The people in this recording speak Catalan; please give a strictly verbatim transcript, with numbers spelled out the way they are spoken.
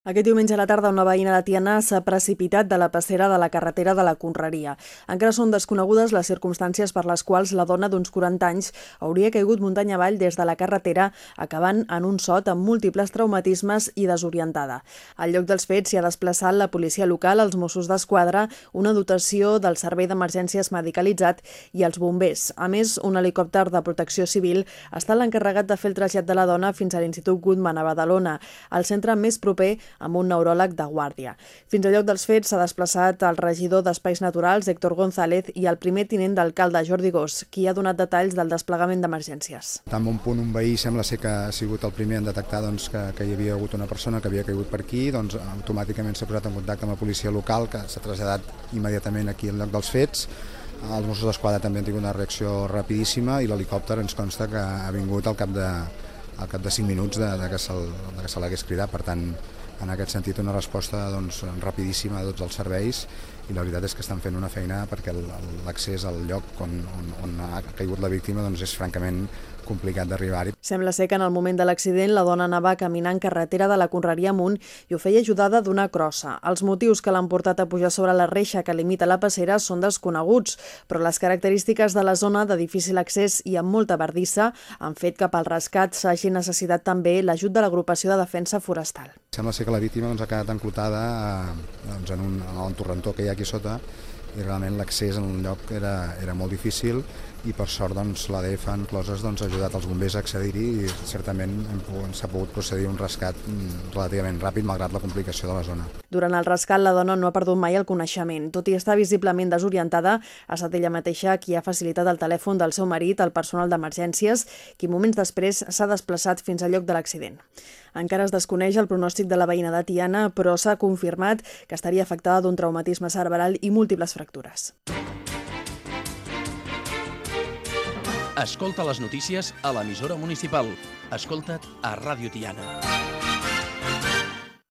Aquest diumenge a la tarda una veïna de Tiana s'ha precipitat de la passera de la carretera de la Conreria. Encara són desconegudes les circumstàncies per les quals la dona d'uns quaranta anys hauria caigut muntanya avall des de la carretera, acabant en un sot amb múltiples traumatismes i desorientada. Al lloc dels fets s'hi ha desplaçat la policia local, els Mossos d'Esquadra, una dotació del Servei d'Emergències Medicalitzat i els bombers. A més, un helicòpter de protecció civil ha estat l'encarregat de fer el trasllat de la dona fins a l'Institut Guttmann a Badalona, el centre més proper amb un neuròleg de guàrdia. Fins al lloc dels fets s'ha desplaçat el regidor d'Espais Naturals, Héctor González, i el primer tinent d'alcalde, Jordi Gós, qui ha donat detalls del desplegament d'emergències. Tan bon punt un veí sembla ser que ha sigut el primer en detectar doncs, que, que hi havia hagut una persona que havia caigut per aquí, doncs automàticament s'ha posat en contacte amb la policia local, que s'ha traslladat immediatament aquí al lloc dels fets. Els Mossos d'Esquadra també han tingut una reacció rapidíssima i l'helicòpter ens consta que ha vingut al cap de, al cap de cinc minuts de, de que se l'hagués cridat. Per tant, en aquest sentit, una resposta doncs, rapidíssima a tots els serveis, i la veritat és que estan fent una feina perquè l'accés al lloc on, on, on ha caigut la víctima doncs, és francament complicat d'arribar-hi. Sembla ser que en el moment de l'accident la dona anava caminant carretera de la Conreria amunt i ho feia ajudada d'una crossa. Els motius que l'han portat a pujar sobre la reixa que limita la passera són desconeguts, però les característiques de la zona de difícil accés i amb molta bardissa han fet que pel rescat s'hagi necessitat també l'ajut de l'agrupació de defensa forestal. Sembla ser que la víctima doncs, ha quedat enclotada doncs, en, un, en un torrentó que hi ha aquí sota, i realment l'accés en un lloc era, era molt difícil, i per sort doncs, l'A D F en Closes doncs, ha ajudat els bombers a accedir-hi i certament s'ha pogut procedir a un rescat relativament ràpid malgrat la complicació de la zona. Durant el rescat la dona no ha perdut mai el coneixement. Tot i estar visiblement desorientada, ha estat ella mateixa qui ha facilitat el telèfon del seu marit al personal d'emergències, qui moments després s'ha desplaçat fins al lloc de l'accident. Encara es desconeix el pronòstic de la veïna de Tiana, però s'ha confirmat que estaria afectada d'un traumatisme cerebral i múltiples fractures. Escolta les notícies a l'emissora municipal. Escolta't a Ràdio Tiana.